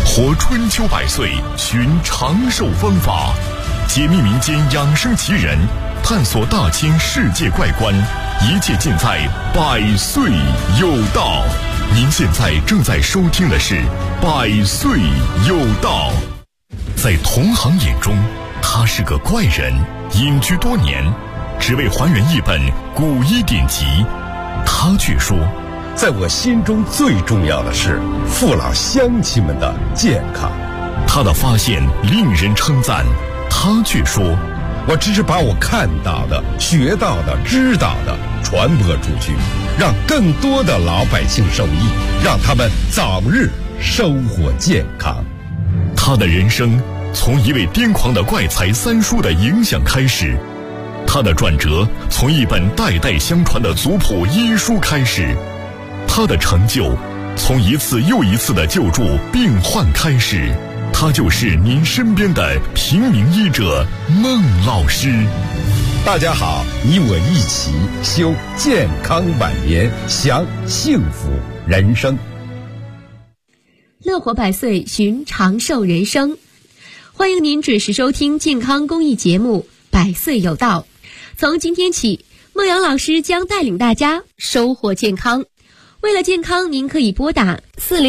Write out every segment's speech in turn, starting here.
活春秋百岁，寻长寿方法，解密民间养生奇人，探索大千世界怪观，一切尽在百岁有道。您现在正在收听的是百岁有道。在同行眼中，他是个怪人，隐居多年，只为还原一本古医典籍。他却说， 在我心中最重要的是父老乡亲们的健康。 他的发现令人称赞，他却说， 我只是把我看到的、学到的、知道的传播出去，让更多的老百姓受益，让他们早日生活健康。 他的人生从一位癫狂的怪才三叔的影响开始，他的转折从一本代代相传的族谱医书开始，他的成就从一次又一次的救助病患开始。他就是您身边的平民医者孟老师。 大家好，你我一起修健康晚年，享幸福人生。 乐活百岁，寻长寿人生。欢迎您准时收听健康公益节目《百岁有道》。从今天起，孟阳老师将带领大家收获健康。为了健康，您可以拨打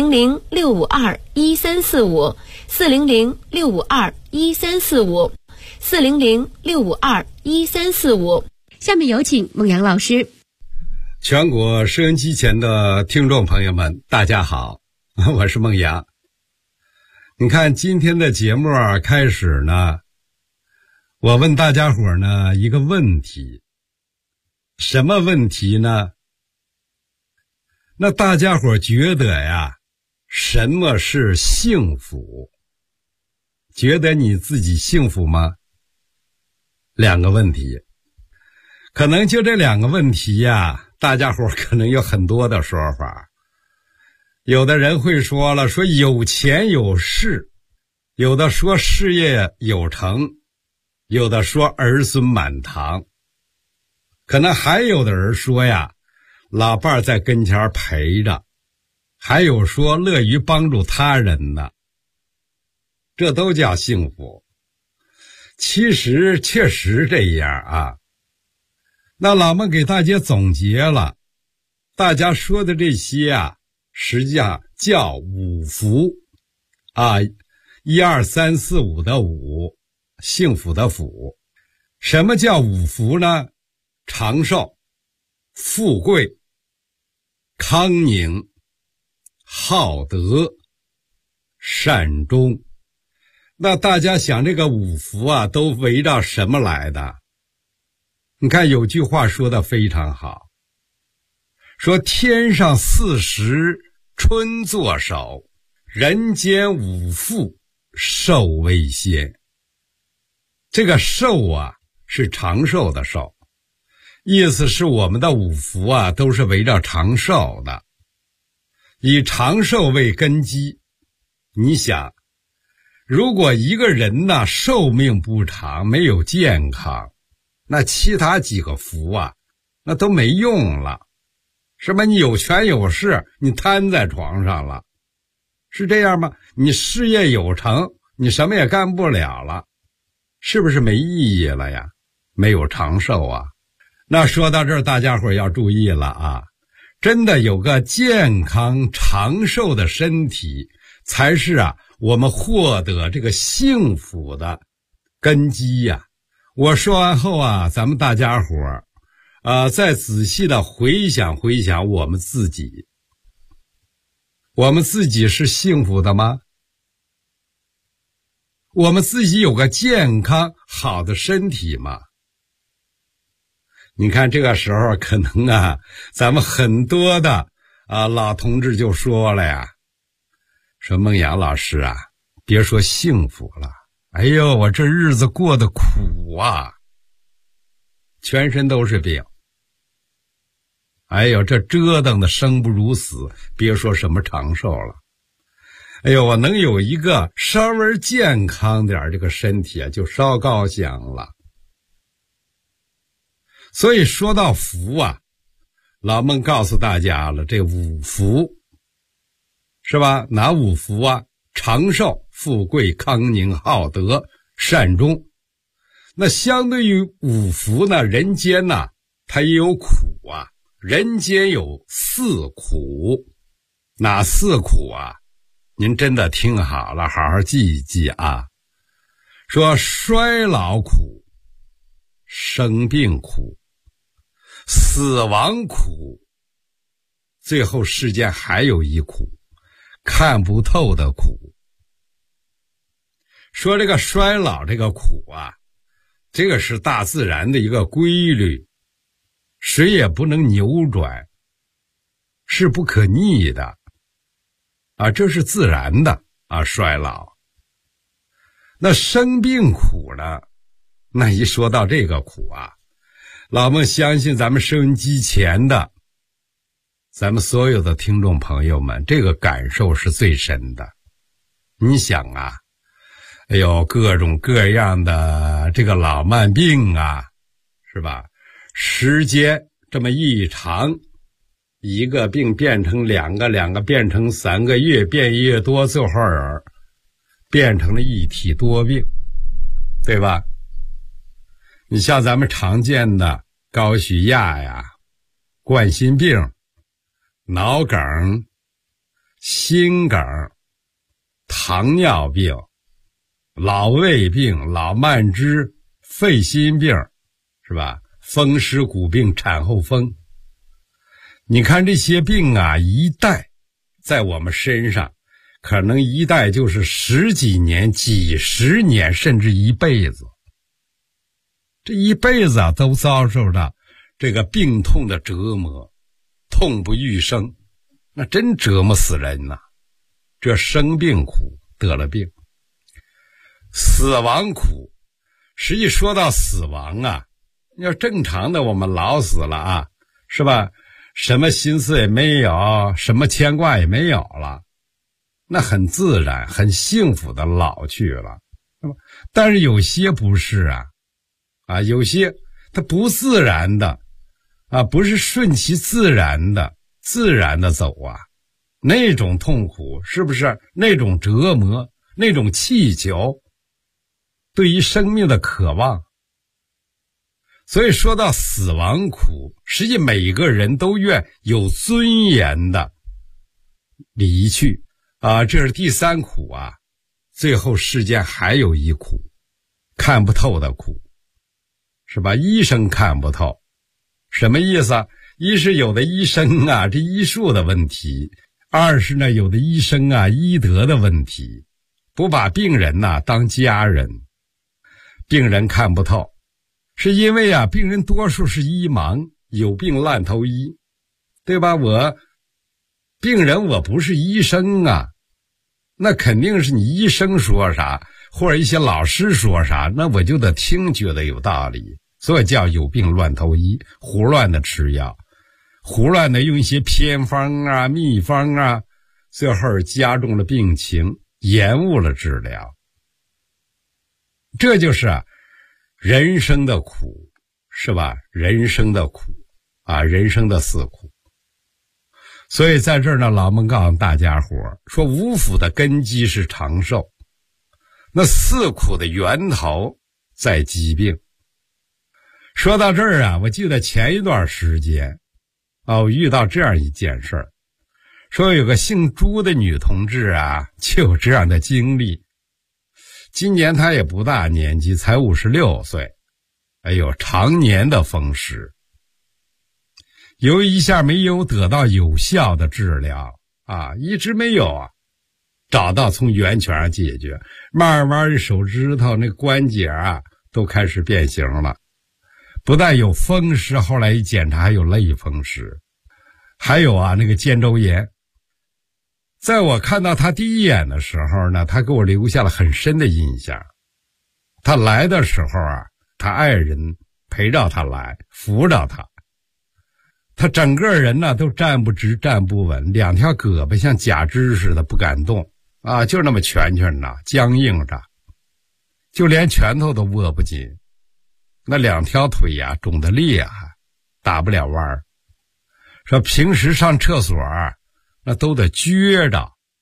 400-652-1345 400-652-1345 400-652-1345。下面有请孟阳老师。 全国收音机前的听众朋友们，大家好，我是孟阳。你看今天的节目开始呢，我问大家伙呢一个问题，什么问题呢？那大家伙觉得呀，什么是幸福？觉得你自己幸福吗？两个问题，可能就这两个问题呀，大家伙可能有很多的说法。有的人会说了，说有钱有势，有的说事业有成，有的说儿孙满堂，可能还有的人说呀，老伴儿在跟前陪着，还有说乐于帮助他人的，这都叫幸福。其实确实这样啊。那老孟给大家总结了，大家说的这些啊，实际上叫五福啊，1、2、3、4、5的5，幸福的福。什么叫五福呢？长寿、富贵、康宁、好德、善终。那大家想这个五福啊，都围绕什么来的？你看有句话说的非常好，说天上40春作首，人间五福寿为先。这个寿啊，是长寿的寿，意思是我们的五福啊，都是围绕长寿的，以长寿为根基。你想，如果一个人呢，寿命不长，没有健康，那其他几个福啊，那都没用了。是吧？你有权有势，你瘫在床上了，是这样吗？你事业有成，你什么也干不了了，是不是没意义了呀？没有长寿啊。那说到这儿，大家伙要注意了啊，真的有个健康长寿的身体，才是啊我们获得这个幸福的根基呀。我说完后啊，咱们大家伙再仔细的回想回想我们自己是幸福的吗？我们自己有个健康好的身体吗？你看这个时候可能啊，咱们很多的老同志就说了呀，说孟阳老师啊，别说幸福了，哎呦，我这日子过得苦啊，全身都是病，哎呦，这折腾的生不如死，别说什么长寿了。哎呦，我能有一个稍微健康点这个身体啊，就稍高兴了。所以说到福啊，老孟告诉大家了，这五福是吧？哪五福啊？ 长寿、富贵、康宁、好德、善终。那相对于五福呢，人间呢，它也有苦啊。人间有四苦，哪四苦啊？您真的听好了，好好记一记啊。说衰老苦，生病苦，死亡苦，最后世间还有一苦，看不透的苦。说这个衰老这个苦啊，这个是大自然的一个规律，谁也不能扭转，是不可逆的啊，这是自然的啊，衰老。那生病苦呢，那一说到这个苦啊，老孟相信咱们收音机前的咱们所有的听众朋友们，这个感受是最深的。你想啊，哎呦，各种各样的这个老慢病啊，是吧？时间这么一长，一个病变成两个，两个变成3个月，变越多，最后变成了一体多病，对吧？你像咱们常见的高血压呀、冠心病、脑梗、心梗、糖尿病、老胃病、老慢支、肺心病，是吧？风湿骨病、产后风。你看这些病啊，一带在我们身上，可能一带就是10几年、几十年，甚至一辈子。这一辈子啊，都遭受着这个病痛的折磨，痛不欲生，那真折磨死人呐。这生病苦，得了病。死亡苦，实际说到死亡啊，要正常的我们老死了啊，是吧？什么心思也没有，什么牵挂也没有了，那很自然很幸福的老去了，是吧？但是有些不是啊，有些它不自然的啊，不是顺其自然的走啊，那种痛苦是不是？那种折磨，那种气求，对于生命的渴望。所以说到死亡苦，实际每个人都愿有尊严的离去啊，这是第3苦啊。最后世间还有一苦，看不透的苦，是吧？医生看不透，什么意思啊？一是有的医生啊，这医术的问题；二是呢，有的医生啊，医德的问题，不把病人呐当家人，病人看不透。是因为啊，病人多数是医盲，有病乱投医，对吧？病人我不是医生啊，那肯定是你医生说啥，或者一些老师说啥，那我就得听，觉得有道理，所以叫有病乱投医，胡乱的吃药，胡乱的用一些偏方啊、秘方啊，最后加重了病情，延误了治疗。这就是人生的苦，是吧？人生的苦啊，人生的4苦。所以在这儿呢，老孟告诉大家伙说，五福的根基是长寿，那4苦的源头在疾病。说到这儿啊，我记得前一段时间我遇到这样一件事儿，说有个姓朱的女同志啊，就有这样的经历。今年她也不大年纪，才56岁，哎呦，常年的风湿，由于一下没有得到有效的治疗啊，一直没有找到从源泉上解决，慢慢手指头那关节都开始变形了，不但有风湿，后来一检查还有类风湿，还有那个肩周炎。在我看到他第一眼的时候呢，他给我留下了很深的印象。他来的时候他爱人陪着他来，扶着他，他整个人呢都站不直站不稳，2条胳膊像假肢似的不敢动就那么蜷呢，僵硬着，就连拳头都握不紧，那2条腿肿得厉害，打不了弯儿。说平时上厕所那都得撅着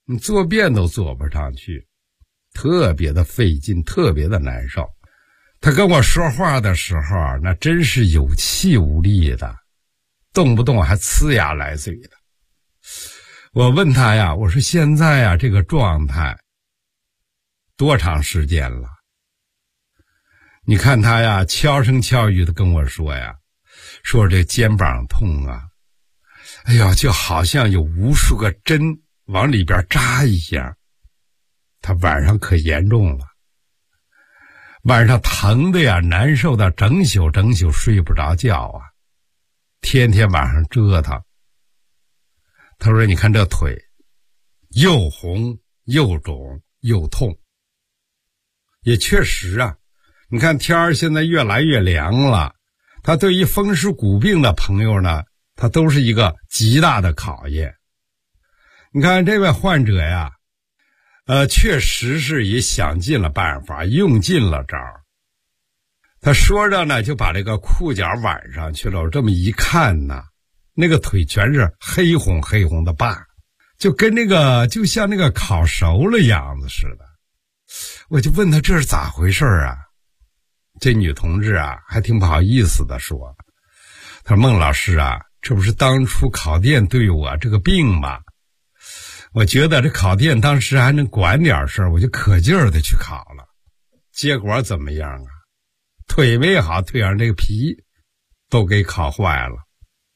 你坐便都坐不上去，特别的费劲，特别的难受。他跟我说话的时候，那真是有气无力的，动不动还呲牙咧嘴的。我问他呀，我说现在呀这个状态多长时间了？你看他呀悄声悄语的跟我说呀，说这肩膀痛啊，哎呀，就好像有无数个针往里边扎一样。他晚上可严重了，晚上疼的呀，难受的整宿睡不着觉啊，天天晚上折腾。他说你看这腿又红又肿又痛。也确实啊，你看天儿现在越来越凉了，他对于风湿骨病的朋友呢，他都是一个极大的考验。你看这位患者呀，确实是也想尽了办法，用尽了招。他说着呢，就把这个裤脚挽上去了，我这么一看呢，那个腿全是黑红黑红的疤，就跟就像那个烤熟了样子似的。我就问他这是咋回事啊？这女同志啊还挺不好意思的说，他说孟老师啊，这不是当初烤店对我这个病吗？我觉得这烤店当时还能管点事儿，我就可劲儿的去烤了，结果怎么样啊？腿没好，腿上这个皮都给烤坏了。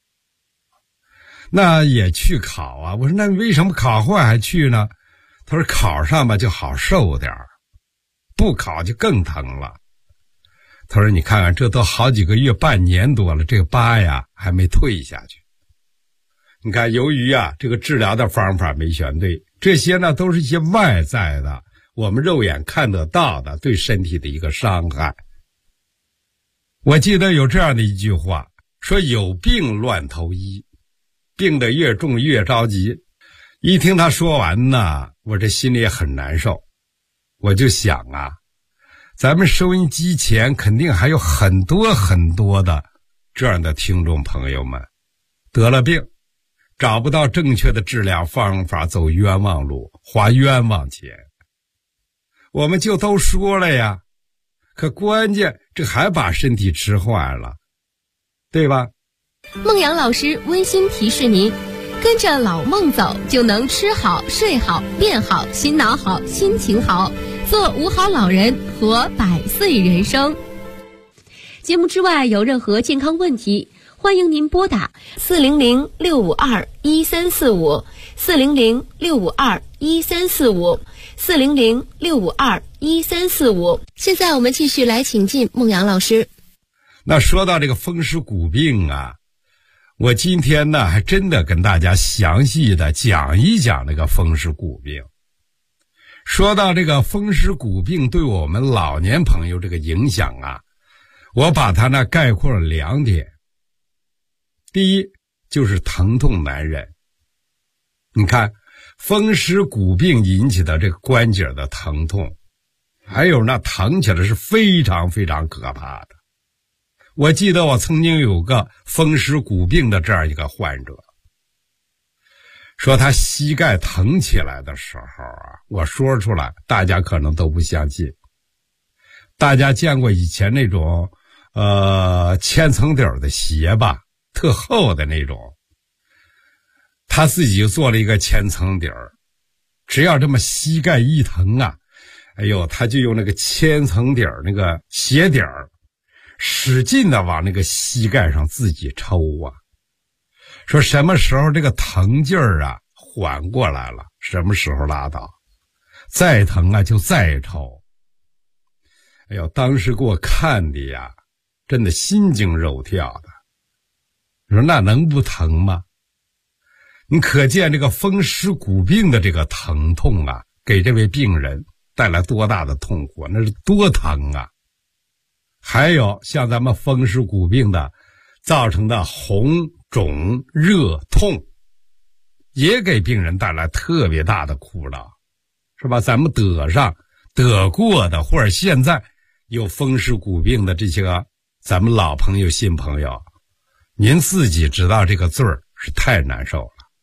那也去烤啊？我说那为什么烤坏还去呢？他说烤上吧就好受点儿，不烤就更疼了。他说你看看这都好几个月半年多了，这个疤呀还没退下去。你看由于啊这个治疗的方法没选对，这些呢都是一些外在的我们肉眼看得到的对身体的一个伤害。我记得有这样的一句话，说有病乱投医，病得越重越着急。一听他说完呢，我这心里也很难受。我就想啊，咱们收音机前肯定还有很多很多的这样的听众朋友们，得了病找不到正确的治疗方法，走冤枉路，花冤枉钱。我们就都说了呀，可关键这还把身体吃坏了，对吧？ 孟阳老师温馨提示您，跟着老孟走，就能吃好睡好变好，心脑好心情好，做五好老人，活100岁人生。节目之外有任何健康问题，欢迎您拨打400-652-1345 400-652-1345 400-652-1345。现在我们继续来请进孟阳老师。 那说到这个风湿骨病啊，我今天呢还真的跟大家详细的讲一讲这个风湿骨病。说到这个风湿骨病对我们老年朋友这个影响啊，我把它呢概括了2点。第一就是疼痛难忍。你看风湿骨病引起的这个关节的疼痛，还有那疼起来是非常非常可怕的。我记得我曾经有个风湿骨病的这样一个患者，说他膝盖疼起来的时候啊，我说出来大家可能都不相信。大家见过以前那种千层底儿的鞋吧，特厚的那种，他自己就做了一个千层底儿，只要这么膝盖一疼啊，哎呦，他就用那个千层底儿那个鞋底儿使劲的往那个膝盖上自己抽啊，说什么时候这个疼劲儿啊缓过来了，什么时候拉倒，再疼啊就再抽。哎呦，当时给我看的呀，真的心惊肉跳的。你说那能不疼吗？你可见这个风湿骨病的这个疼痛啊，给这位病人带来多大的痛苦，那是多疼啊。还有像咱们风湿骨病的造成的红肿热痛，也给病人带来特别大的苦恼，是吧？咱们得过的或者现在有风湿骨病的这些个咱们老朋友新朋友，您自己知道这个罪儿是太难受了。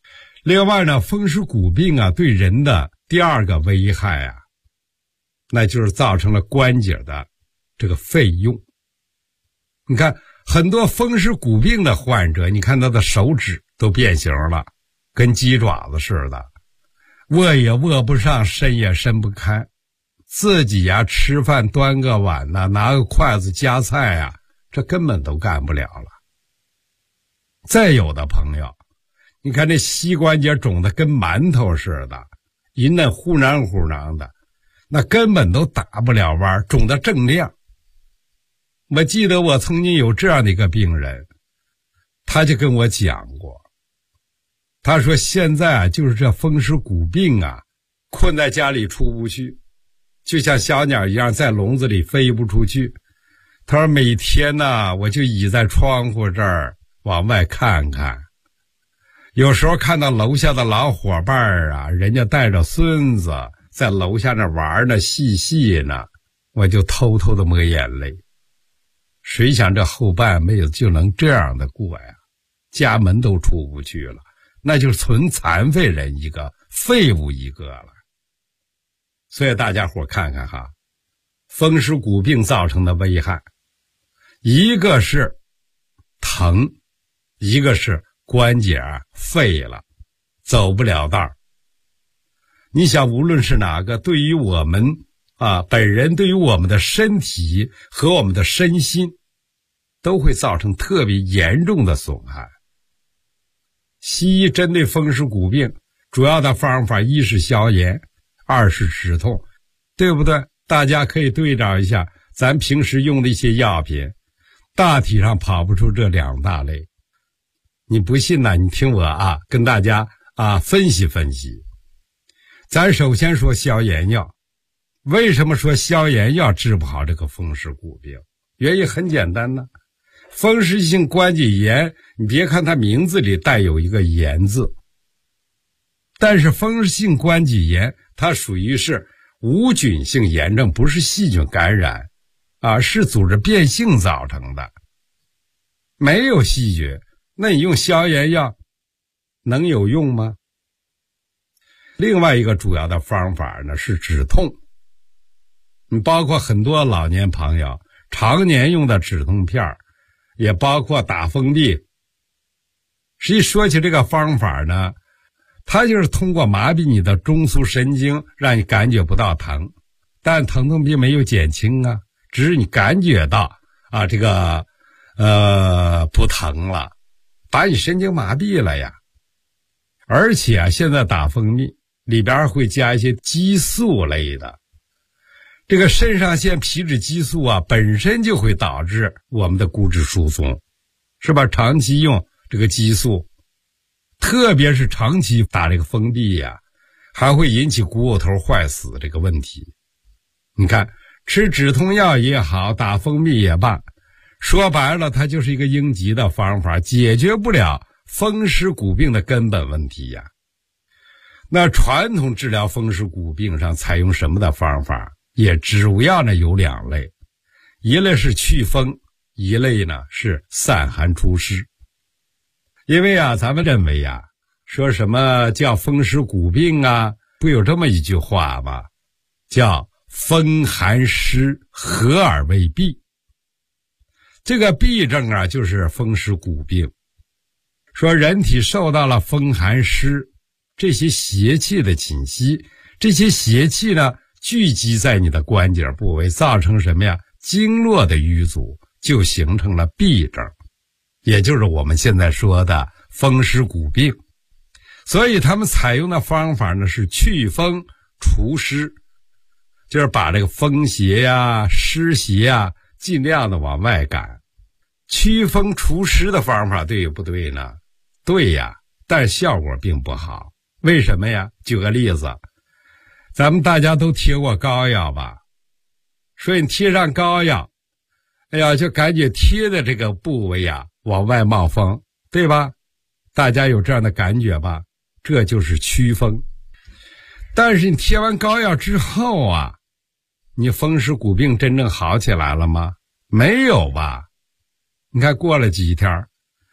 另外呢，风湿骨病啊，对人的第二个危害啊，那就是造成了关节的这个废用。你看很多风湿骨病的患者，你看他的手指都变形了，跟鸡爪子似的，握也握不上，伸也伸不开，自己呀吃饭端个碗呐，拿个筷子夹菜呀，这根本都干不了了。再有的朋友，你看这膝关节肿得跟馒头似的，一嫩呼囔呼囔的，那根本都打不了弯，肿得锃亮。我记得我曾经有这样的一个病人，他就跟我讲过，他说现在啊，就是这风湿骨病啊，困在家里出不去，就像小鸟一样在笼子里飞不出去。他说每天呢，我就倚在窗户这儿往外看看，有时候看到楼下的老伙伴啊，人家带着孙子在楼下那玩呢，嬉戏呢，我就偷偷的抹眼泪。谁想这后半辈子就能这样的过呀？家门都出不去了，那就是纯残废人一个，废物一个了。所以大家伙看看哈，风湿骨病造成的危害，一个是疼，一个是关节废了，走不了道。你想无论是哪个，对于我们本人，对于我们的身体和我们的身心都会造成特别严重的损害。西医针对风湿骨病主要的方法，一是消炎，二是止痛，对不对？大家可以对照一下咱平时用的一些药品，大体上跑不出这两大类。你不信呢，你听我跟大家分析分析。咱首先说消炎药，为什么说消炎药治不好这个风湿骨病？原因很简单呢，风湿性关节炎，你别看它名字里带有一个炎字，但是风湿性关节炎它属于是无菌性炎症，不是细菌感染是组织变性造成的。没有细菌，那你用消炎药能有用吗？另外一个主要的方法呢是止痛。你包括很多老年朋友常年用的止痛片，也包括打蜂蜜。实际说起这个方法呢，它就是通过麻痹你的中枢神经，让你感觉不到疼，但疼痛并没有减轻啊，只是你感觉到这个不疼了，把你神经麻痹了呀。而且现在打蜂蜜里边会加一些激素类的，这个肾上腺皮质激素本身就会导致我们的骨质疏松，是吧？长期用这个激素，特别是长期打这个蜂蜜还会引起股骨头坏死这个问题。你看吃止痛药也好，打蜂蜜也罢，说白了它就是一个应急的方法，解决不了风湿骨病的根本问题呀。那传统治疗风湿骨病上采用什么的方法？也主要呢有两类，一类是祛风，一类呢是散寒除湿。因为咱们认为说什么叫风湿骨病不有这么一句话吗？叫风寒湿合而为痹。这个痹症就是风湿骨病。说人体受到了风寒湿这些邪气的侵袭，这些邪气呢聚集在你的关节部位，造成什么呀？经络的瘀阻，就形成了痹症，也就是我们现在说的风湿骨病。所以他们采用的方法呢是祛风除湿，就是把这个风邪湿邪尽量的往外赶。祛风除湿的方法对不对呢？对呀，但效果并不好。为什么呀？举个例子，咱们大家都贴过膏药吧？所以你贴上膏药，就感觉贴的这个部位往外冒风，对吧？大家有这样的感觉吧？这就是祛风。但是你贴完膏药之后你风湿骨病真正好起来了吗？没有吧？你看过了几天，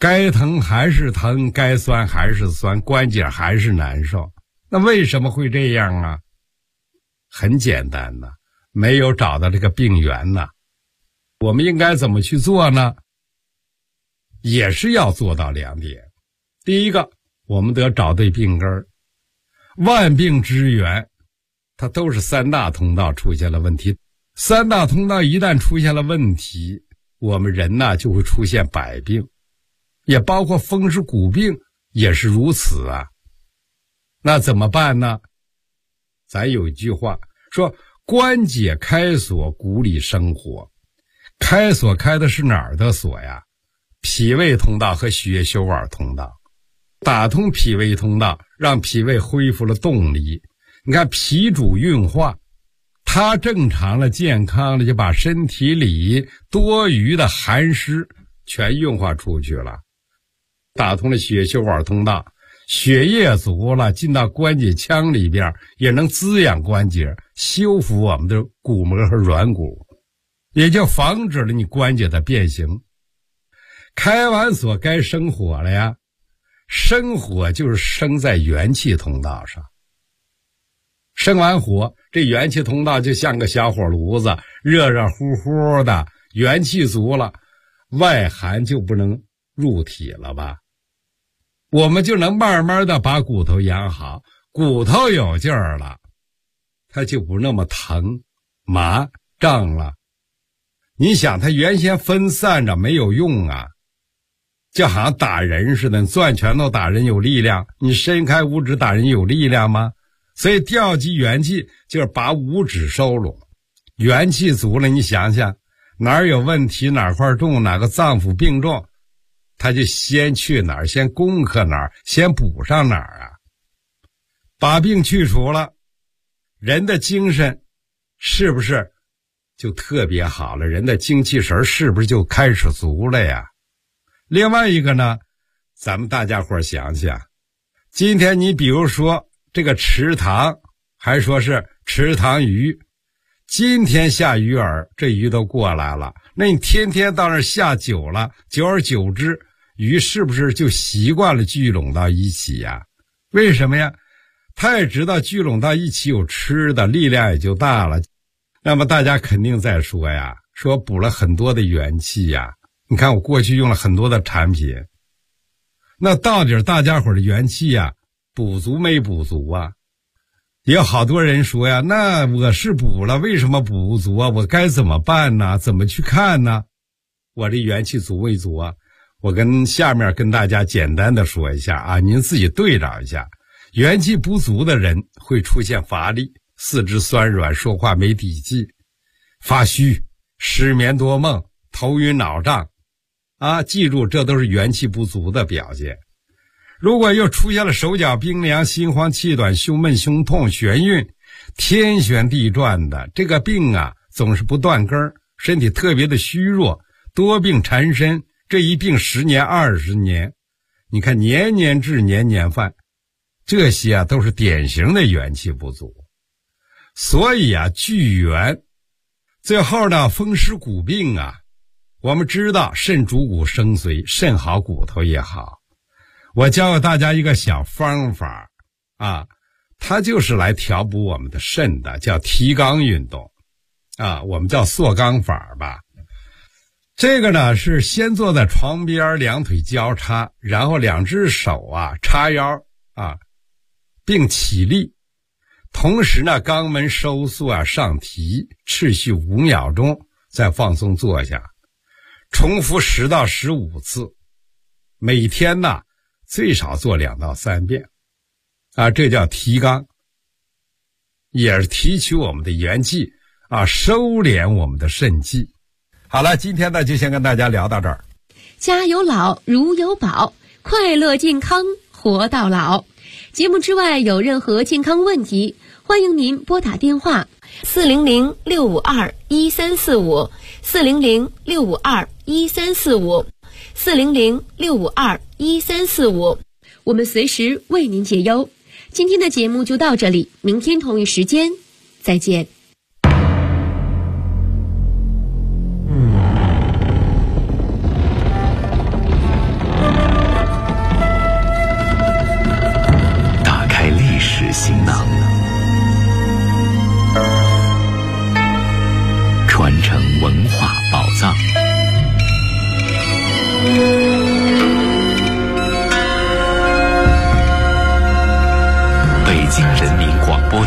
该疼还是疼，该酸还是酸，关节还是难受。那为什么会这样啊？很简单呐，没有找到这个病源呐。我们应该怎么去做呢？也是要做到2点。第一个，我们得找对病根儿。万病之源，它都是3大通道出现了问题。3大通道一旦出现了问题，我们人呢就会出现百病，也包括风湿骨病也是如此啊。那怎么办呢？咱有一句话说，关节开锁，骨里生火。开锁开的是哪儿的锁呀？脾胃通道和血液休管通道。打通脾胃通道，让脾胃恢复了动力。你看，脾主运化，它正常了、健康了，就把身体里多余的寒湿全运化出去了。打通了血液休管通道，血液足了，进到关节腔里边，也能滋养关节，修复我们的骨膜和软骨，也就防止了你关节的变形。开完锁该生火了呀，生火就是生在元气通道上。生完火，这元气通道就像个小火炉子，热热乎乎的，元气足了，外寒就不能入体了吧，我们就能慢慢的把骨头养好。骨头有劲儿了，它就不那么疼麻胀了。你想，它原先分散着没有用啊，就好像打人似的，攥拳头打人有力量，你伸开五指打人有力量吗？所以调集元气就是把五指收拢，元气足了，你想想哪儿有问题，哪块重，哪个脏腑病重，他就先去哪儿，先攻克哪儿，先补上哪儿啊。把病去除了，人的精神是不是就特别好了？人的精气神是不是就开始足了呀？另外一个呢，咱们大家伙想想，今天你比如说这个池塘，还说是池塘鱼，今天下鱼饵，这鱼都过来了，那你天天到那儿下久了，久而久之，鱼是不是就习惯了聚拢到一起呀？为什么呀？他也知道聚拢到一起有吃的，力量也就大了。那么大家肯定在说呀，说补了很多的元气呀。你看我过去用了很多的产品，那到底大家伙的元气呀，补足没补足啊？也有好多人说呀，那我是补了，为什么补不足啊？我该怎么办呢？怎么去看呢？我这元气足没足啊？我下面跟大家简单的说一下啊，您自己对照一下。元气不足的人会出现乏力，四肢酸软，说话没底气，发虚，失眠多梦，头晕脑胀啊，记住，这都是元气不足的表现。如果又出现了手脚冰凉、心慌气短、胸闷胸痛、眩晕，天旋地转的，这个病啊总是不断根儿，身体特别的虚弱，多病缠身，这一病10年20年，你看年年治年年犯，这些啊都是典型的元气不足。所以啊，聚元，最后呢，风湿骨病啊，我们知道肾主骨生髓，肾好骨头也好。我教给大家一个小方法啊，它就是来调补我们的肾的，叫提肛运动啊，我们叫塑肛法吧。这个呢是先坐在床边，两腿交叉，然后两只手啊叉腰啊，并起立，同时呢肛门收缩啊上提，持续5秒钟，再放松坐下，重复10到15次，每天呢最少做2到3遍啊，这叫提肛，也是提取我们的元气啊，收敛我们的肾气。好了，今天呢就先跟大家聊到这儿。 家有老如有宝，快乐健康活到老。节目之外有任何健康问题，欢迎您拨打电话400-652-1345 400-652-1345 400-652-1345，我们随时为您解忧。今天的节目就到这里，明天同一时间再见。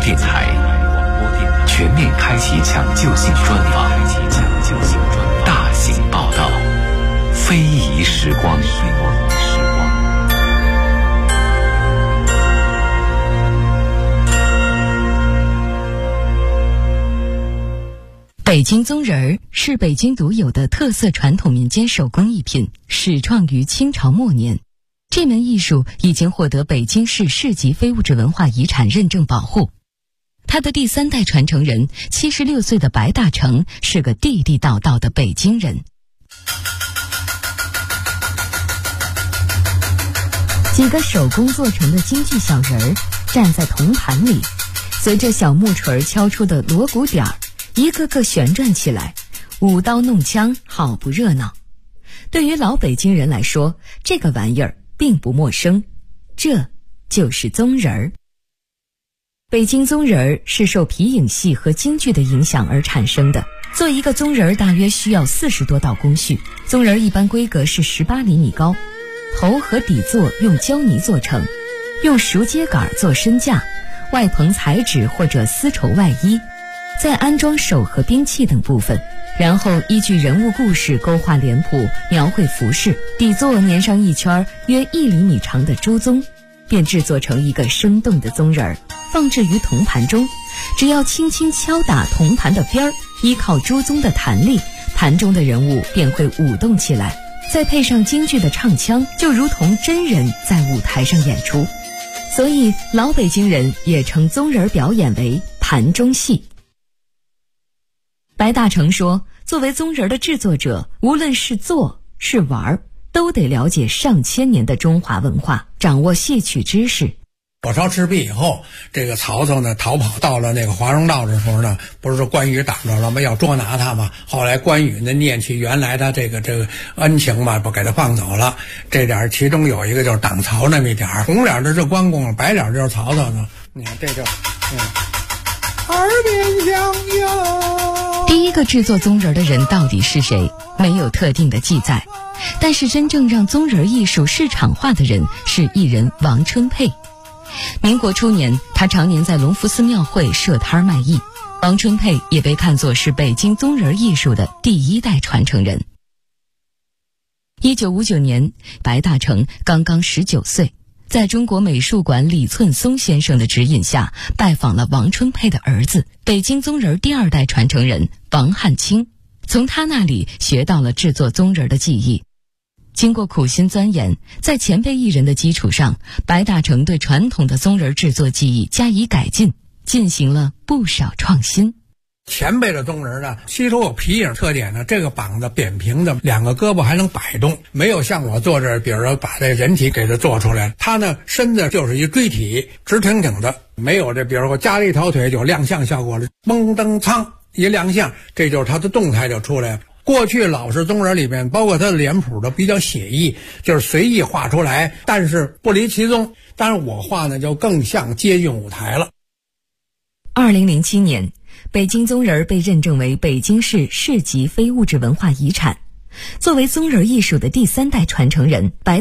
电台全面开启抢救性专访，大型报道，非遗时光。 北京宗人儿是北京独有的特色传统民间手工艺品，始创于清朝末年。这门艺术已经获得北京市市级非物质文化遗产认证保护。他的第3代传承人76岁的白大成是个地地道道的北京人。几个手工做成的京剧小人儿站在铜盘里，随着小木锤敲出的锣鼓点儿，一个个旋转起来，舞刀弄枪，好不热闹。对于老北京人来说，这个玩意儿并不陌生，这就是宗人儿。北京宗人儿是受皮影戏和京剧的影响而产生的。做一个宗人儿大约需要40多道工序，宗人儿一般规格是18厘米高，头和底座用胶泥做成，用熟秸秆做身架，外棚彩纸或者丝绸外衣，再安装手和兵器等部分，然后依据人物故事勾画脸谱，描绘服饰，底座粘上一圈约1厘米长的朱宗，便制作成一个生动的宗人儿，放置于铜盘中。只要轻轻敲打铜盘的边儿，依靠朱宗的弹力，盘中的人物便会舞动起来，再配上京剧的唱腔，就如同真人在舞台上演出。所以老北京人也称宗人表演为盘中戏。白大成说，作为宗人的制作者，无论是做是玩，都得了解上千年的中华文化，掌握戏曲知识。 火烧赤壁以后，这个曹操呢逃跑到了那个华容道的时候呢，不是说关羽挡着了吗？要捉拿他嘛。后来关羽呢念起原来的这个恩情嘛，不给他放走了。这点其中有一个就是挡曹那么一点，红脸的是关公，白脸就是曹操呢。你看这就，耳边响应。 第一个制作宗人的人到底是谁？没有特定的记载，但是真正让宗人艺术市场化的人是艺人王春佩。民国初年，他常年在隆福寺庙会设摊卖艺。王春佩也被看作是北京宗人艺术的第1代传承人。1959年，白大成刚刚19岁，在中国美术馆李寸松先生的指引下，拜访了王春佩的儿子，北京宗人第2代传承人王汉卿，从他那里学到了制作宗人的技艺。经过苦心钻研，在前辈艺人的基础上，白大成对传统的宗人制作技艺加以改进，进行了不少创新。 前辈的宗人呢，吸收有皮影特点呢，这个膀子扁平的，2个胳膊还能摆动，没有像我做这，比如说把这人体给它做出来，他呢身子就是一锥体，直挺挺的，没有这，比如说加了一条腿有亮相效果了，蹦蹬苍一亮相，这就是他的动态就出来了。过去老式宗人里面，包括他的脸谱都比较写意，就是随意画出来，但是不离其宗。但是我画呢，就更像接近舞台了。 2007年，北京宗人被认证为北京市市级非物质文化遗产。作为宗人艺术的第3代传承人，白